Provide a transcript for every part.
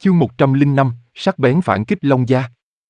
Chương 105, sắc bén phản kích Long Gia.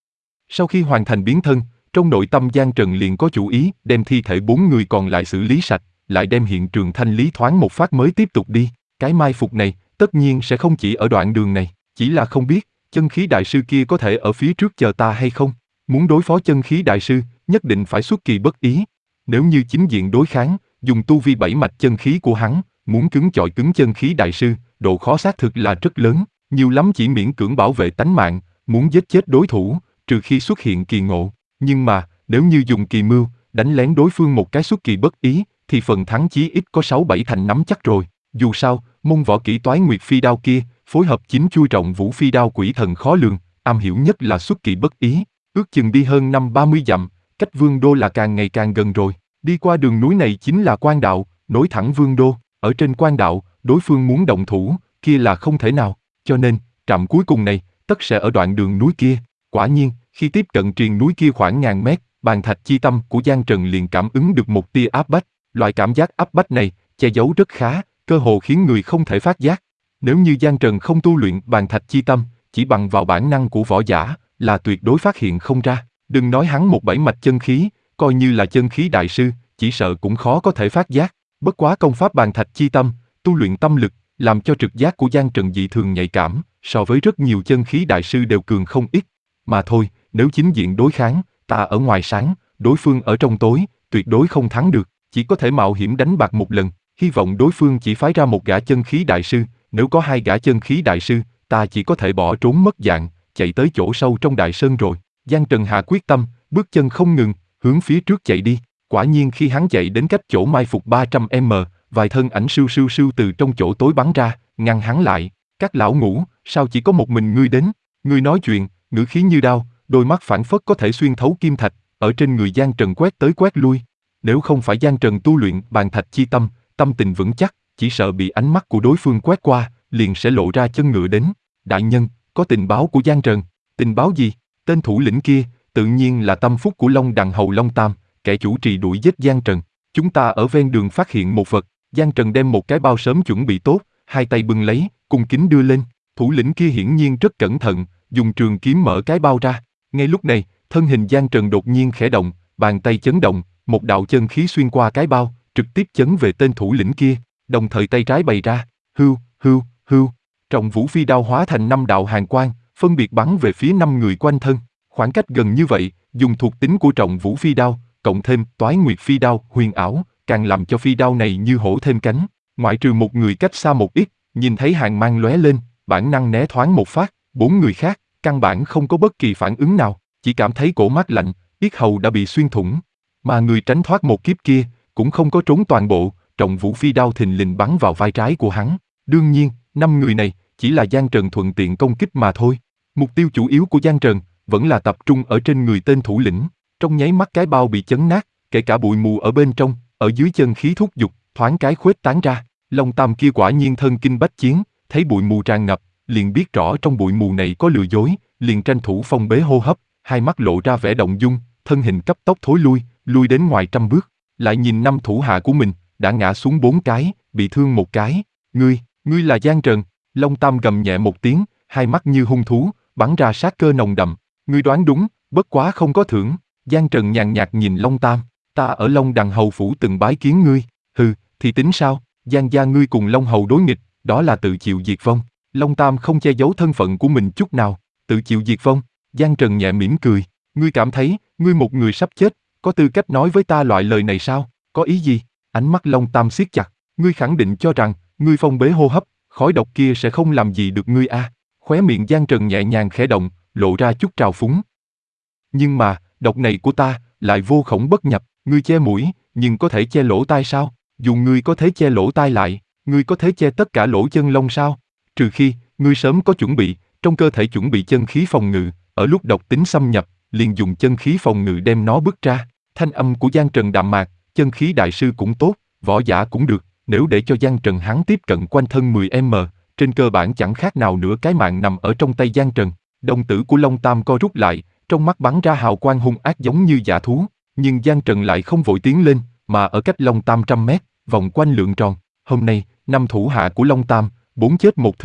Sau khi hoàn thành biến thân, trong nội tâm Giang Trần liền có chủ ý đem thi thể 4 người còn lại xử lý sạch, lại đem hiện trường thanh lý thoáng một phát mới tiếp tục đi. Cái mai phục này, tất nhiên sẽ không chỉ ở đoạn đường này, chỉ là không biết, chân khí đại sư kia có thể ở phía trước chờ ta hay không. Muốn đối phó chân khí đại sư, nhất định phải xuất kỳ bất ý. Nếu như chính diện đối kháng, dùng tu vi 7 mạch chân khí của hắn, muốn cứng chọi cứng chân khí đại sư, độ khó xác thực là rất lớn, nhiều lắm chỉ miễn cưỡng bảo vệ tánh mạng, muốn giết chết đối thủ, trừ khi xuất hiện kỳ ngộ. Nhưng mà, nếu như dùng kỳ mưu, đánh lén đối phương một cái xuất kỳ bất ý, thì phần thắng chí ít có 6-7 thành nắm chắc rồi. Dù sao, môn võ kỹ Toái Nguyệt Phi Đao kia, phối hợp chính chui trọng vũ phi đao quỷ thần khó lường, am hiểu nhất là xuất kỳ bất ý. Ước chừng đi hơn 30 dặm, cách Vương Đô là càng ngày càng gần rồi. Đi qua đường núi này chính là Quan Đạo, nối thẳng Vương Đô. Ở trên Quan Đạo, đối phương muốn động thủ, kia là không thể nào. Cho nên, trạm cuối cùng này, tất sẽ ở đoạn đường núi kia. Quả nhiên, khi tiếp cận triền núi kia khoảng ngàn mét, bàn thạch chi tâm của Giang Trần liền cảm ứng được một tia áp bách. Loại cảm giác áp bách này, che giấu rất khá, cơ hồ khiến người không thể phát giác. Nếu như Giang Trần không tu luyện bàn thạch chi tâm, chỉ bằng vào bản năng của võ giả, là tuyệt đối phát hiện không ra. Đừng nói hắn một 7 mạch chân khí, coi như là chân khí đại sư, chỉ sợ cũng khó có thể phát giác. Bất quá công pháp bàn thạch chi tâm, tu luyện tâm lực, làm cho trực giác của Giang Trần dị thường nhạy cảm, so với rất nhiều chân khí đại sư đều cường không ít. Mà thôi, nếu chính diện đối kháng, ta ở ngoài sáng, đối phương ở trong tối, tuyệt đối không thắng được, chỉ có thể mạo hiểm đánh bạc một lần, hy vọng đối phương chỉ phái ra một gã chân khí đại sư, nếu có 2 gã chân khí đại sư, ta chỉ có thể bỏ trốn mất dạng, chạy tới chỗ sâu trong đại sơn rồi. Giang Trần hạ quyết tâm, bước chân không ngừng, hướng phía trước chạy đi. Quả nhiên khi hắn chạy đến cách chỗ mai phục 300m, vài thân ảnh sưu sưu sưu từ trong chỗ tối bắn ra, ngăn hắn lại. Các lão ngũ, sao chỉ có một mình ngươi đến? Ngươi nói chuyện, ngữ khí như đao, đôi mắt phảng phất có thể xuyên thấu kim thạch, ở trên người Giang Trần quét tới quét lui. Nếu không phải Giang Trần tu luyện bàn thạch chi tâm, tâm tình vững chắc, chỉ sợ bị ánh mắt của đối phương quét qua, liền sẽ lộ ra chân ngựa đến. Đại nhân, có tình báo của Giang Trần. Tình báo gì? Tên thủ lĩnh kia, tự nhiên là tâm phúc của Long Đằng Hầu Long Tam, kẻ chủ trì đuổi giết Giang Trần. Chúng ta ở ven đường phát hiện một vật, Giang Trần đem một cái bao sớm chuẩn bị tốt, 2 tay bưng lấy, cung kính đưa lên. Thủ lĩnh kia hiển nhiên rất cẩn thận, dùng trường kiếm mở cái bao ra. Ngay lúc này, thân hình Giang Trần đột nhiên khẽ động, bàn tay chấn động, một đạo chân khí xuyên qua cái bao, trực tiếp chấn về tên thủ lĩnh kia, đồng thời tay trái bày ra, hưu, hưu, hưu. Trọng vũ phi đao hóa thành 5 đạo hàn quang, phân biệt bắn về phía 5 người quanh thân. Khoảng cách gần như vậy, dùng thuộc tính của trọng vũ phi đao, cộng thêm Toái Nguyệt Phi Đao huyền ảo, càng làm cho phi đao này như hổ thêm cánh. Ngoại trừ một người cách xa một ít, nhìn thấy hàn mang lóe lên, bản năng né thoáng một phát, 4 người khác, căn bản không có bất kỳ phản ứng nào, chỉ cảm thấy cổ mát lạnh, yết hầu đã bị xuyên thủng. Mà người tránh thoát một kiếp kia, cũng không có trốn toàn bộ, trọng vũ phi đao thình lình bắn vào vai trái của hắn. Đương nhiên, 5 người này, chỉ là Giang Trần thuận tiện công kích mà thôi. Mục tiêu chủ yếu của Giang Trần, vẫn là tập trung ở trên người tên thủ lĩnh. Trong nháy mắt cái bao bị chấn nát, kể cả bụi mù ở bên trong, ở dưới chân khí thúc giục, thoáng cái khuếch tán ra. Long Tam kia quả nhiên thân kinh bách chiến, thấy bụi mù tràn ngập, liền biết rõ trong bụi mù này có lừa dối, liền tranh thủ phong bế hô hấp, hai mắt lộ ra vẻ động dung, thân hình cấp tốc thối lui đến ngoài trăm bước. Lại nhìn 5 thủ hạ của mình, đã ngã xuống 4 cái, bị thương 1 cái. Ngươi là Giang Trần. Long Tam gầm nhẹ một tiếng, hai mắt như hung thú, bắn ra sát cơ nồng đậm. Ngươi đoán đúng, bất quá không có thưởng. Giang Trần nhàn nhạt nhìn Long Tam, ta ở Long Đằng Hầu phủ từng bái kiến ngươi. Hừ, thì tính sao? Giang gia ngươi cùng Long Hầu đối nghịch, đó là tự chịu diệt vong. Long Tam không che giấu thân phận của mình chút nào. Tự chịu diệt vong? Giang Trần nhẹ mỉm cười. Ngươi cảm thấy, ngươi một người sắp chết, có tư cách nói với ta loại lời này sao? Có ý gì? Ánh mắt Long Tam siết chặt. Ngươi khẳng định cho rằng, ngươi phong bế hô hấp, khói độc kia sẽ không làm gì được ngươi à? Khóe miệng Giang Trần nhẹ nhàng khẽ động, lộ ra chút trào phúng. Nhưng mà, độc này của ta, lại vô khổng bất nhập. Ngươi che mũi, nhưng có thể che lỗ tai sao? Dù ngươi có thể che lỗ tai lại, ngươi có thể che tất cả lỗ chân lông sao? Trừ khi, ngươi sớm có chuẩn bị, trong cơ thể chuẩn bị chân khí phòng ngự, ở lúc độc tính xâm nhập, liền dùng chân khí phòng ngự đem nó bứt ra. Thanh âm của Giang Trần đạm mạc, chân khí đại sư cũng tốt, võ giả cũng được, nếu để cho Giang Trần hắn tiếp cận quanh thân 10m, trên cơ bản chẳng khác nào nửa cái mạng nằm ở trong tay Giang Trần. Đồng tử của Long Tam co rút lại, trong mắt bắn ra hào quang hung ác giống như dã thú, nhưng Giang Trần lại không vội tiến lên, mà ở cách Long Tam 100m, vòng quanh lượn tròn. Hôm nay, 5 thủ hạ của Long Tam, 4 chết 1 thương,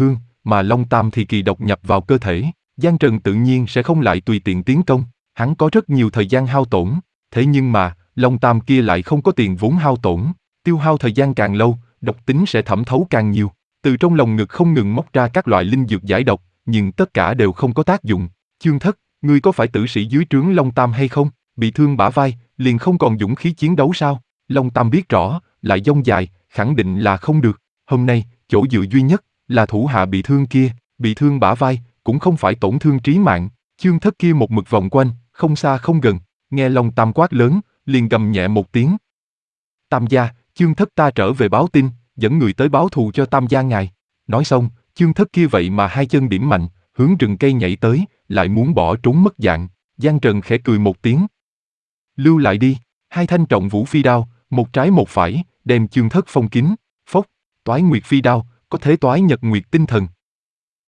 mà Long Tam thì kỳ độc nhập vào cơ thể. Giang Trần tự nhiên sẽ không lại tùy tiện tiến công, hắn có rất nhiều thời gian hao tổn, thế nhưng mà, Long Tam kia lại không có tiền vốn hao tổn, tiêu hao thời gian càng lâu, độc tính sẽ thẩm thấu càng nhiều. Từ trong lồng ngực không ngừng móc ra các loại linh dược giải độc, nhưng tất cả đều không có tác dụng. Chương Thất, ngươi có phải tử sĩ dưới trướng Long Tam hay không? Bị thương bả vai, liền không còn dũng khí chiến đấu sao? Long Tam biết rõ, lại dông dài, khẳng định là không được. Hôm nay, chỗ dựa duy nhất là thủ hạ bị thương kia, bị thương bả vai, cũng không phải tổn thương trí mạng. Chương Thất kia một mực vòng quanh, không xa không gần, nghe Long Tam quát lớn, liền gầm nhẹ một tiếng. Tam gia, Chương Thất ta trở về báo tin, dẫn người tới báo thù cho Tam gia ngài. Nói xong, Chương Thất kia vậy mà hai chân điểm mạnh, hướng rừng cây nhảy tới, lại muốn bỏ trốn mất dạng. Giang Trần khẽ cười một tiếng. Lưu lại đi, hai thanh trọng vũ phi đao, một trái một phải, đem Chương Thất phong kín. Phốc, Toái Nguyệt phi đao, có thế toái nhật nguyệt tinh thần.